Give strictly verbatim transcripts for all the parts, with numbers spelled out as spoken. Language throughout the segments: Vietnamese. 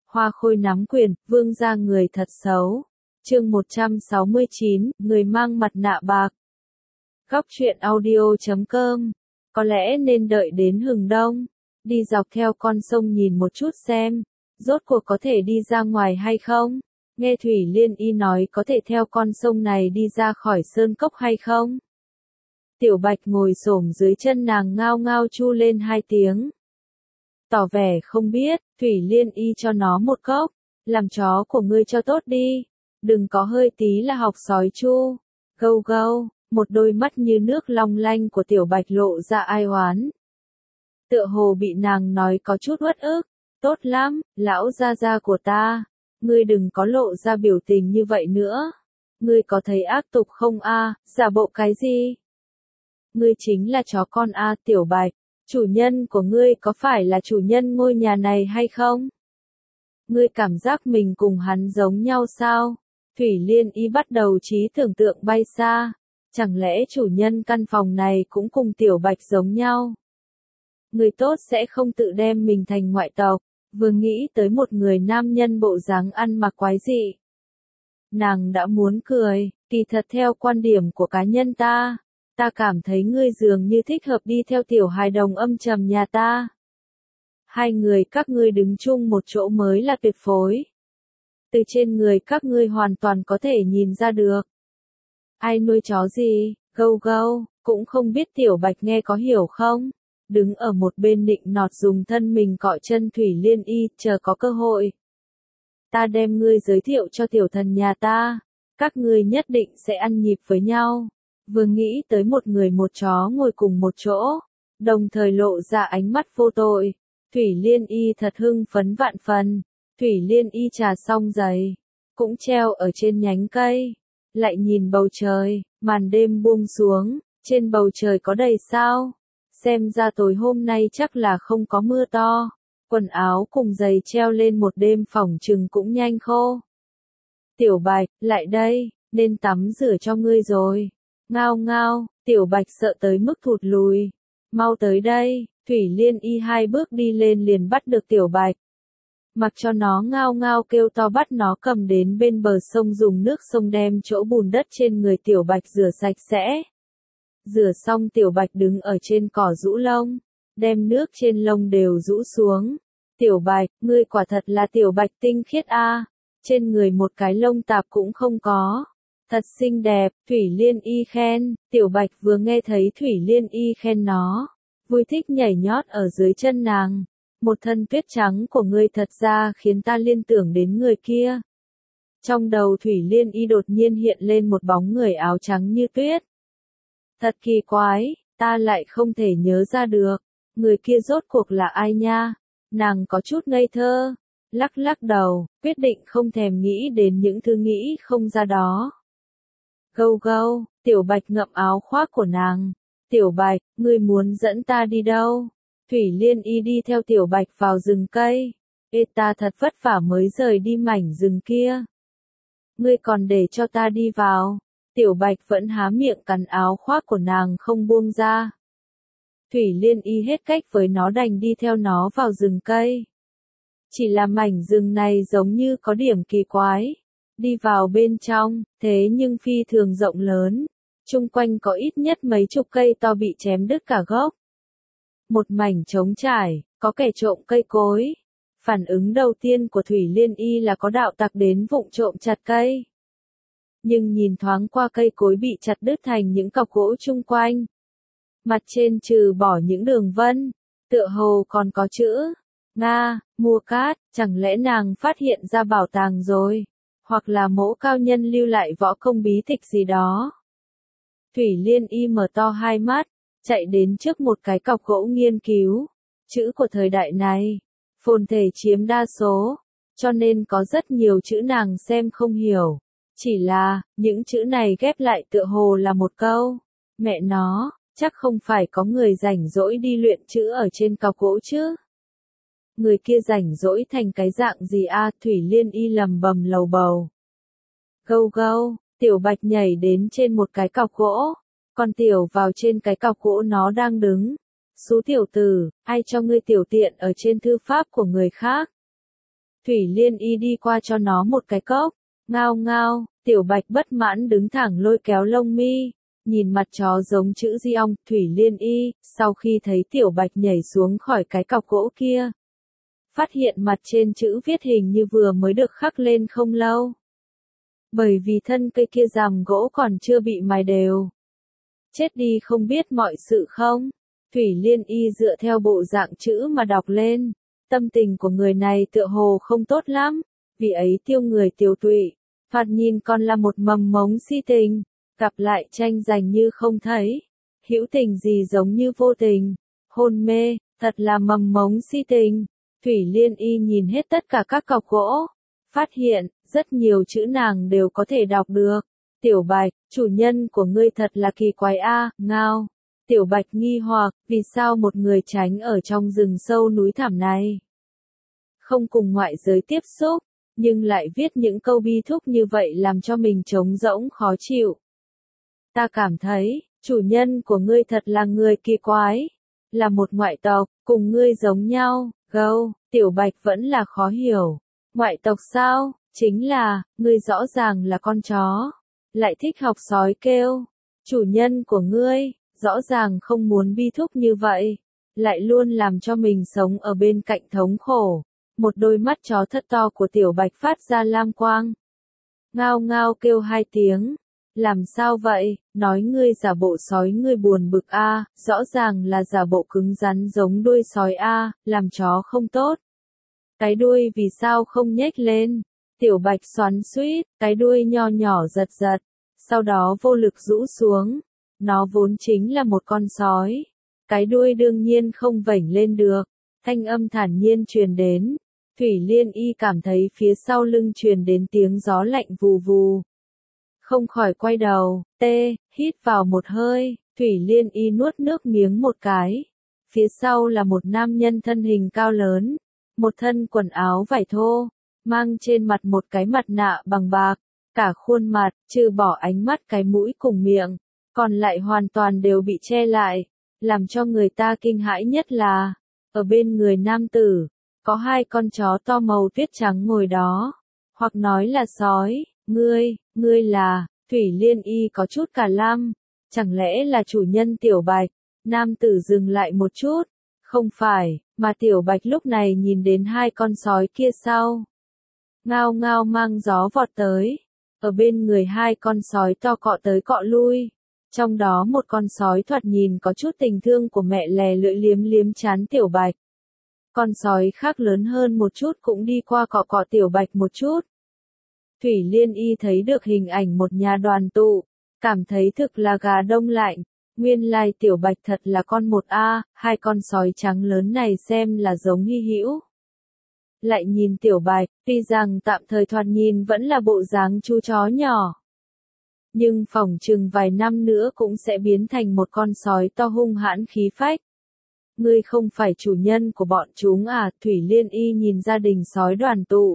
Hoa Khôi nắm quyền, vương gia người thật xấu. Chương một trăm sáu mươi chín, người mang mặt nạ bạc. Góc truyện audio chấm com. Có lẽ nên đợi đến hừng đông, đi dọc theo con sông nhìn một chút xem, rốt cuộc có thể đi ra ngoài hay không. Nghe Thủy Liên Y nói có thể theo con sông này đi ra khỏi sơn cốc hay không. Tiểu Bạch ngồi xổm dưới chân nàng ngao ngao chu lên hai tiếng. Tỏ vẻ không biết, Thủy Liên Y cho nó một cốc, làm chó của ngươi cho tốt đi, đừng có hơi tí là học sói chu. Gâu gâu, một đôi mắt như nước long lanh của Tiểu Bạch lộ ra ai oán. Tựa hồ bị nàng nói có chút uất ức. Tốt lắm, lão gia gia của ta, ngươi đừng có lộ ra biểu tình như vậy nữa. Ngươi có thấy ác tục không a? Giả bộ cái gì? Ngươi chính là chó con a, Tiểu Bạch, chủ nhân của ngươi có phải là chủ nhân ngôi nhà này hay không? Ngươi cảm giác mình cùng hắn giống nhau sao? Thủy Liên Y bắt đầu trí tưởng tượng bay xa, chẳng lẽ chủ nhân căn phòng này cũng cùng Tiểu Bạch giống nhau? Người tốt sẽ không tự đem mình thành ngoại tộc. Vừa nghĩ tới một người nam nhân bộ dáng ăn mặc quái dị, nàng đã muốn cười. Kỳ thật theo quan điểm của cá nhân ta, ta cảm thấy ngươi dường như thích hợp đi theo tiểu hài đồng âm trầm nhà ta. Hai người các ngươi đứng chung một chỗ mới là tuyệt phối. Từ trên người các ngươi hoàn toàn có thể nhìn ra được. Ai nuôi chó gì, gâu gâu, cũng không biết Tiểu Bạch nghe có hiểu không? Đứng ở một bên nịnh nọt dùng thân mình cọ chân Thủy Liên Y, chờ có cơ hội. Ta đem ngươi giới thiệu cho tiểu thần nhà ta, các ngươi nhất định sẽ ăn nhịp với nhau. Vừa nghĩ tới một người một chó ngồi cùng một chỗ, đồng thời lộ ra ánh mắt vô tội, Thủy Liên Y thật hưng phấn vạn phần. Thủy Liên Y trà xong giày, cũng treo ở trên nhánh cây, lại nhìn bầu trời, màn đêm buông xuống, trên bầu trời có đầy sao. Xem ra tối hôm nay chắc là không có mưa to, quần áo cùng giày treo lên một đêm phỏng chừng cũng nhanh khô. Tiểu Bạch, lại đây, nên tắm rửa cho ngươi rồi. Ngao ngao, Tiểu Bạch sợ tới mức thụt lùi. Mau tới đây, Thủy Liên Y hai bước đi lên liền bắt được Tiểu Bạch. Mặc cho nó ngao ngao kêu to bắt nó cầm đến bên bờ sông dùng nước sông đem chỗ bùn đất trên người Tiểu Bạch rửa sạch sẽ. Rửa xong Tiểu Bạch đứng ở trên cỏ rũ lông, đem nước trên lông đều rũ xuống. Tiểu Bạch, ngươi quả thật là Tiểu Bạch tinh khiết a, trên người một cái lông tạp cũng không có. Thật xinh đẹp, Thủy Liên Y khen. Tiểu Bạch vừa nghe thấy Thủy Liên Y khen nó, vui thích nhảy nhót ở dưới chân nàng. Một thân tuyết trắng của ngươi thật ra khiến ta liên tưởng đến người kia. Trong đầu Thủy Liên Y đột nhiên hiện lên một bóng người áo trắng như tuyết. Thật kỳ quái, ta lại không thể nhớ ra được, người kia rốt cuộc là ai nha? Nàng có chút ngây thơ, lắc lắc đầu, quyết định không thèm nghĩ đến những thứ nghĩ không ra đó. Gâu gâu, Tiểu Bạch ngậm áo khoác của nàng. Tiểu Bạch, ngươi muốn dẫn ta đi đâu? Thủy Liên Y đi theo Tiểu Bạch vào rừng cây. Ê ta thật vất vả mới rời đi mảnh rừng kia. Ngươi còn để cho ta đi vào. Tiểu Bạch vẫn há miệng cắn áo khoác của nàng không buông ra. Thủy Liên Y hết cách với nó đành đi theo nó vào rừng cây. Chỉ là mảnh rừng này giống như có điểm kỳ quái. Đi vào bên trong, thế nhưng phi thường rộng lớn. Chung quanh có ít nhất mấy chục cây to bị chém đứt cả gốc. Một mảnh trống trải, có kẻ trộm cây cối. Phản ứng đầu tiên của Thủy Liên Y là có đạo tặc đến vụng trộm chặt cây. Nhưng nhìn thoáng qua cây cối bị chặt đứt thành những cọc gỗ chung quanh. Mặt trên trừ bỏ những đường vân, tựa hồ còn có chữ Nga, mua cát, chẳng lẽ nàng phát hiện ra bảo tàng rồi, hoặc là mẫu cao nhân lưu lại võ công bí tịch gì đó. Thủy Liên Y mở to hai mắt, chạy đến trước một cái cọc gỗ nghiên cứu. Chữ của thời đại này, phồn thể chiếm đa số, cho nên có rất nhiều chữ nàng xem không hiểu. Chỉ là, những chữ này ghép lại tựa hồ là một câu. Mẹ nó, chắc không phải có người rảnh rỗi đi luyện chữ ở trên cọc gỗ chứ. Người kia rảnh rỗi thành cái dạng gì a? Thủy Liên Y lầm bầm lầu bầu. Gâu gâu, Tiểu Bạch nhảy đến trên một cái cọc gỗ. Còn Tiểu vào trên cái cọc gỗ nó đang đứng. Xú tiểu tử, ai cho ngươi tiểu tiện ở trên thư pháp của người khác? Thủy Liên Y đi qua cho nó một cái cốc. Ngao ngao, Tiểu Bạch bất mãn đứng thẳng lôi kéo lông mi, nhìn mặt chó giống chữ di ong. Thủy Liên Y, sau khi thấy Tiểu Bạch nhảy xuống khỏi cái cọc gỗ kia, phát hiện mặt trên chữ viết hình như vừa mới được khắc lên không lâu. Bởi vì thân cây kia rằm gỗ còn chưa bị mài đều. Chết đi không biết mọi sự không? Thủy Liên Y dựa theo bộ dạng chữ mà đọc lên. Tâm tình của người này tựa hồ không tốt lắm, vì ấy tiêu người tiêu tụy. Thoạt nhìn còn là một mầm mống si tình, gặp lại tranh giành như không thấy. Hữu tình gì giống như vô tình, hôn mê, thật là mầm mống si tình. Thủy Liên Y nhìn hết tất cả các cọc gỗ, phát hiện, rất nhiều chữ nàng đều có thể đọc được. Tiểu Bạch, chủ nhân của ngươi thật là kỳ quái a, ngao. Tiểu Bạch nghi hoặc, vì sao một người tránh ở trong rừng sâu núi thẳm này, không cùng ngoại giới tiếp xúc, nhưng lại viết những câu bi thúc như vậy làm cho mình trống rỗng khó chịu. Ta cảm thấy, chủ nhân của ngươi thật là người kỳ quái, là một ngoại tộc, cùng ngươi giống nhau, gâu, Tiểu Bạch vẫn là khó hiểu. Ngoại tộc sao? Chính là, ngươi rõ ràng là con chó, lại thích học sói kêu. Chủ nhân của ngươi, rõ ràng không muốn bi thúc như vậy, lại luôn làm cho mình sống ở bên cạnh thống khổ. Một đôi mắt chó thật to của Tiểu Bạch phát ra lam quang. Ngao ngao kêu hai tiếng. Làm sao vậy? Nói ngươi giả bộ sói ngươi buồn bực a, rõ ràng là giả bộ cứng rắn giống đuôi sói a, làm chó không tốt. Cái đuôi vì sao không nhếch lên? Tiểu Bạch xoắn xuýt, cái đuôi nho nhỏ giật giật, sau đó vô lực rũ xuống. Nó vốn chính là một con sói, cái đuôi đương nhiên không vểnh lên được. Thanh âm thản nhiên truyền đến. Thủy Liên Y cảm thấy phía sau lưng truyền đến tiếng gió lạnh vù vù. Không khỏi quay đầu, tê, hít vào một hơi, Thủy Liên Y nuốt nước miếng một cái. Phía sau là một nam nhân thân hình cao lớn, một thân quần áo vải thô, mang trên mặt một cái mặt nạ bằng bạc, cả khuôn mặt, trừ bỏ ánh mắt cái mũi cùng miệng, còn lại hoàn toàn đều bị che lại, làm cho người ta kinh hãi nhất là, ở bên người nam tử, có hai con chó to màu tuyết trắng ngồi đó, hoặc nói là sói. Ngươi, ngươi là, Thủy Liên Y có chút cả lăm, chẳng lẽ là chủ nhân Tiểu Bạch? Nam tử dừng lại một chút, không phải, mà Tiểu Bạch lúc này nhìn đến hai con sói kia sau. Ngao ngao mang gió vọt tới, ở bên người hai con sói to cọ tới cọ lui, trong đó một con sói thoạt nhìn có chút tình thương của mẹ lè lưỡi liếm liếm trán Tiểu Bạch. Con sói khác lớn hơn một chút cũng đi qua cọ cọ Tiểu Bạch một chút. Thủy Liên Y thấy được hình ảnh một nhà đoàn tụ, cảm thấy thực là gà đông lạnh, nguyên lai Tiểu Bạch thật là con một a, hai con sói trắng lớn này xem là giống hy hữu. Lại nhìn Tiểu Bạch, tuy rằng tạm thời thoạt nhìn vẫn là bộ dáng chú chó nhỏ, nhưng phỏng chừng vài năm nữa cũng sẽ biến thành một con sói to hung hãn khí phách. Ngươi không phải chủ nhân của bọn chúng à? Thủy Liên Y nhìn gia đình sói đoàn tụ.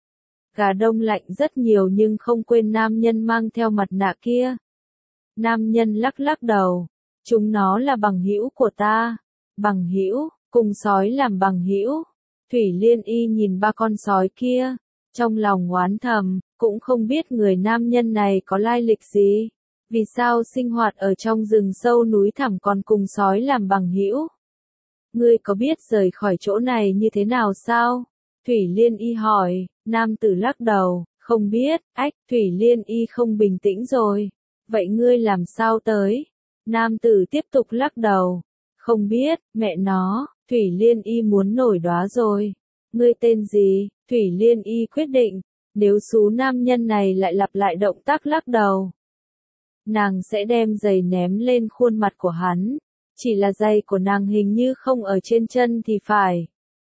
Gà đông lạnh rất nhiều nhưng không quên nam nhân mang theo mặt nạ kia. Nam nhân lắc lắc đầu. Chúng nó là bằng hữu của ta. Bằng hữu, cùng sói làm bằng hữu. Thủy Liên Y nhìn ba con sói kia, trong lòng oán thầm, cũng không biết người nam nhân này có lai lịch gì. Vì sao sinh hoạt ở trong rừng sâu núi thẳm còn cùng sói làm bằng hữu? Ngươi có biết rời khỏi chỗ này như thế nào sao? Thủy Liên Y hỏi. Nam tử lắc đầu, không biết. Ách, Thủy Liên Y không bình tĩnh rồi. Vậy ngươi làm sao tới? Nam tử tiếp tục lắc đầu. Không biết, mẹ nó, Thủy Liên Y muốn nổi đoá rồi. Ngươi tên gì? Thủy Liên Y quyết định, nếu số nam nhân này lại lặp lại động tác lắc đầu, nàng sẽ đem giày ném lên khuôn mặt của hắn. Chỉ là giày của nàng hình như không ở trên chân thì phải.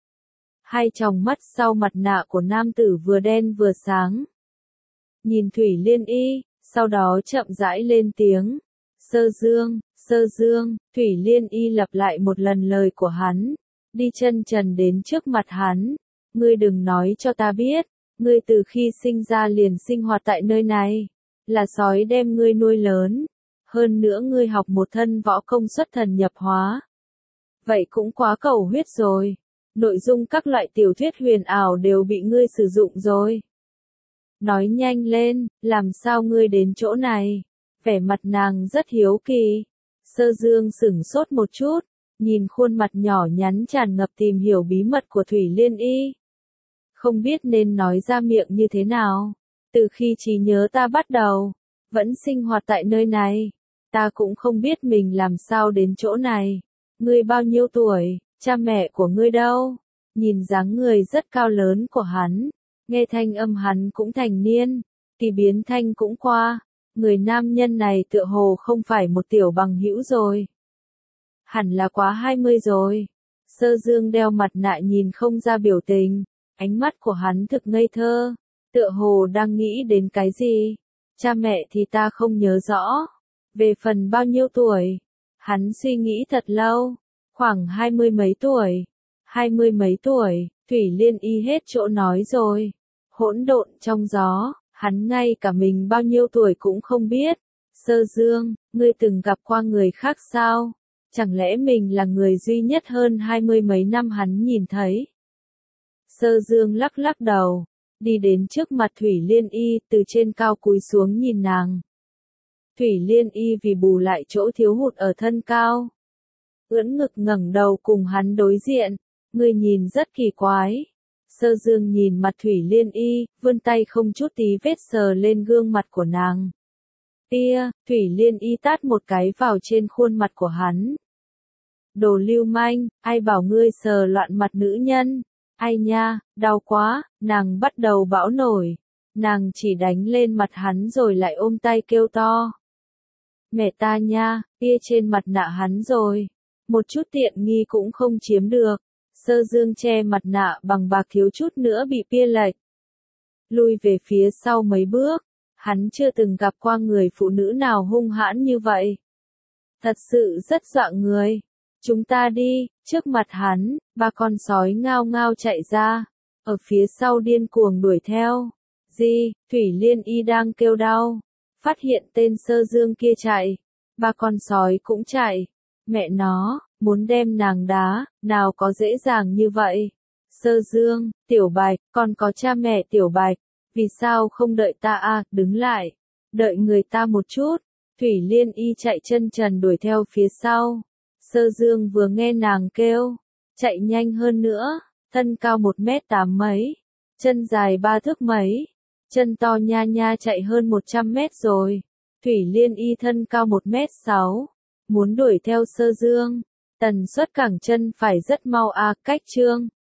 Hai tròng mắt sau mặt nạ của nam tử vừa đen vừa sáng. Nhìn Thủy Liên Y, sau đó chậm rãi lên tiếng. Sơ Dương, Sơ Dương, Thủy Liên Y lặp lại một lần lời của hắn. Đi chân trần đến trước mặt hắn. Ngươi đừng nói cho ta biết, ngươi từ khi sinh ra liền sinh hoạt tại nơi này. Là sói đem ngươi nuôi lớn. Hơn nữa ngươi học một thân võ công xuất thần nhập hóa. Vậy cũng quá cầu huyết rồi. Nội dung các loại tiểu thuyết huyền ảo đều bị ngươi sử dụng rồi. Nói nhanh lên, làm sao ngươi đến chỗ này? Vẻ mặt nàng rất hiếu kỳ. Sơ Dương sửng sốt một chút, nhìn khuôn mặt nhỏ nhắn tràn ngập tìm hiểu bí mật của Thủy Liên Y. Không biết nên nói ra miệng như thế nào. Từ khi trí nhớ ta bắt đầu, vẫn sinh hoạt tại nơi này. Ta cũng không biết mình làm sao đến chỗ này. Ngươi bao nhiêu tuổi, cha mẹ của ngươi đâu? Nhìn dáng người rất cao lớn của hắn, nghe thanh âm hắn cũng thành niên, thì biến thanh cũng qua. Người nam nhân này tựa hồ không phải một tiểu bằng hữu rồi. Hẳn là quá hai mươi rồi. Sơ Dương đeo mặt nạ nhìn không ra biểu tình, ánh mắt của hắn thực ngây thơ, tựa hồ đang nghĩ đến cái gì. Cha mẹ thì ta không nhớ rõ. Về phần bao nhiêu tuổi, hắn suy nghĩ thật lâu, khoảng hai mươi mấy tuổi. Hai mươi mấy tuổi, Thủy Liên Y hết chỗ nói rồi. Hỗn độn trong gió, hắn ngay cả mình bao nhiêu tuổi cũng không biết. Sơ Dương, ngươi từng gặp qua người khác sao? Chẳng lẽ mình là người duy nhất hơn hai mươi mấy năm hắn nhìn thấy? Sơ Dương lắc lắc đầu, đi đến trước mặt Thủy Liên Y, từ trên cao cúi xuống nhìn nàng. Thủy Liên Y vì bù lại chỗ thiếu hụt ở thân cao, ưỡn ngực ngẩng đầu cùng hắn đối diện. Ngươi nhìn rất kỳ quái. Sơ Dương nhìn mặt Thủy Liên Y, vươn tay không chút tí vết sờ lên gương mặt của nàng. Tia, Thủy Liên Y tát một cái vào trên khuôn mặt của hắn. Đồ lưu manh, ai bảo ngươi sờ loạn mặt nữ nhân? Ai nha, đau quá. Nàng bắt đầu bão nổi. Nàng chỉ đánh lên mặt hắn rồi lại ôm tay kêu to. Mẹ ta nha, tia trên mặt nạ hắn rồi. Một chút tiện nghi cũng không chiếm được. Sơ Dương che mặt nạ bằng bạc thiếu chút nữa bị pia lệch. Lui về phía sau mấy bước, hắn chưa từng gặp qua người phụ nữ nào hung hãn như vậy. Thật sự rất dọa người. Chúng ta đi, trước mặt hắn, ba con sói ngao ngao chạy ra, ở phía sau điên cuồng đuổi theo. Gì, Thủy Liên Y đang kêu đau, phát hiện tên Sơ Dương kia chạy, ba con sói cũng chạy. Mẹ nó, muốn đem nàng đá, nào có dễ dàng như vậy. Sơ Dương, Tiểu Bạch, con có cha mẹ Tiểu Bạch, vì sao không đợi ta à, đứng lại, đợi người ta một chút. Thủy Liên Y chạy chân trần đuổi theo phía sau. Sơ Dương vừa nghe nàng kêu, chạy nhanh hơn nữa, thân cao một mét tám mấy, chân dài ba thước mấy, chân to nha nha chạy hơn một trăm mét rồi. Thủy Liên Y thân cao một mét sáu, muốn đuổi theo Sơ Dương, tần suất cẳng chân phải rất mau à, cách chương